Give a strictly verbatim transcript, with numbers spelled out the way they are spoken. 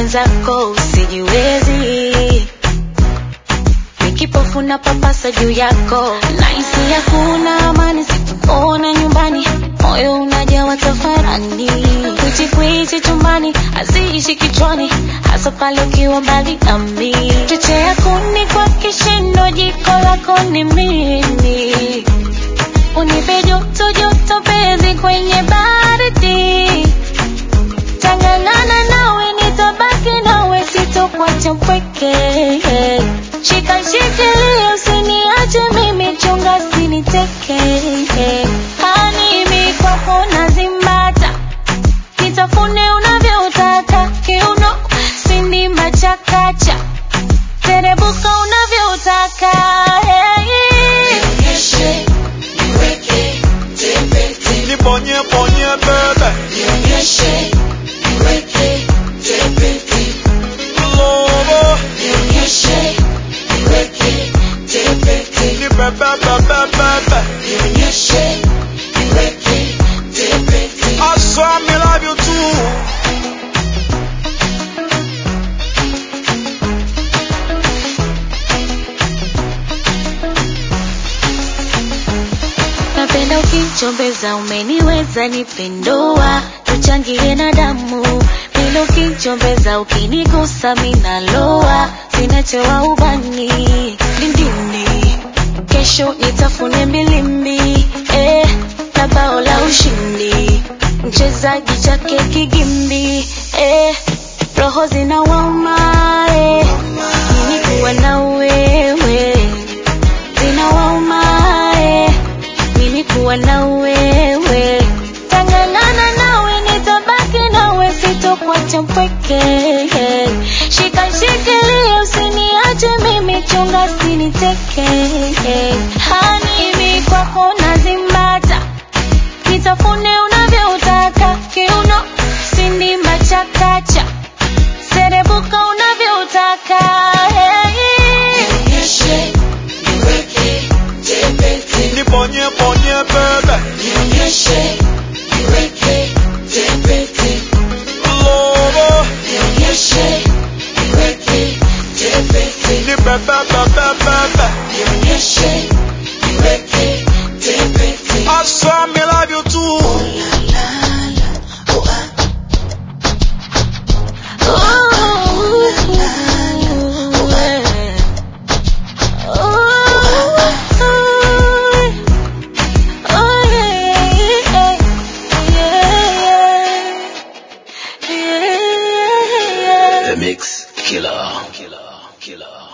mwenzako usijiwezi. Nikipofu na papasa juu yako, nahisi hakuna amani sikuona nyumbani. Moyo unajawa tafarani, kwichi kwichi chumbani, haziishi kichwani, hasa pale ukiwa mbali nami. Chochea kuni kwa kishindo, jiko lako ni mimi. Unipe joto joto penzi kwenye baridi. Tangangana nawe nitabaki nawe, sitokuacha mpweke. Shika shikilia usiniache mimi, chunga usiniteke. Hani mi kwako nazimbata, nitafune unavyotaka. Kiuno sindimba chakacha, terebuka unavyotaka. Nionyeshe, niweke, tepete. Nibonye bonye bebe. Nionyeshe, niweke, tepete. Lobo. Nionyeshe, niweke, tepete. Ni bebe bebe bebe. Nionyeshe, niweke, tepete. I swear me love you too. Napenda ukichombeza, umeniweza nipendoa. Tuchangie na damu, bila ukichombeza, ukinigusa minaloa. Sinachewa ubani, lindini, kesho nitafune mbilimbi. Eh, na bao la ushindi, mchezaji chake kigimbi. Eh, roho zinawauma, eh, mimi kuwa na wewe. Zinawauma, eh, mimi kuwa na wewe. Tangangana nawe nitabaki nawe, sitokuacha mpweke. Shika shikilia usiniache mimi, chunga usiniteke. Hani mi kwako nazimbata, nitafune unavyotaka. Kiuno sindimba chakacha, serebuka unavyotaka. Nionyeshe, niweke, tepete. Nibonye bonye bebe. Nionyeshe, niweke, tepete. Lobo. Nionyeshe, niweke, tepete. Ni bebe bebe bebe. Nionyeshe, niweke, tepete. I swear me love you too. La la la, oh ah. Yeah. The Mix Killer, Killer, Killer.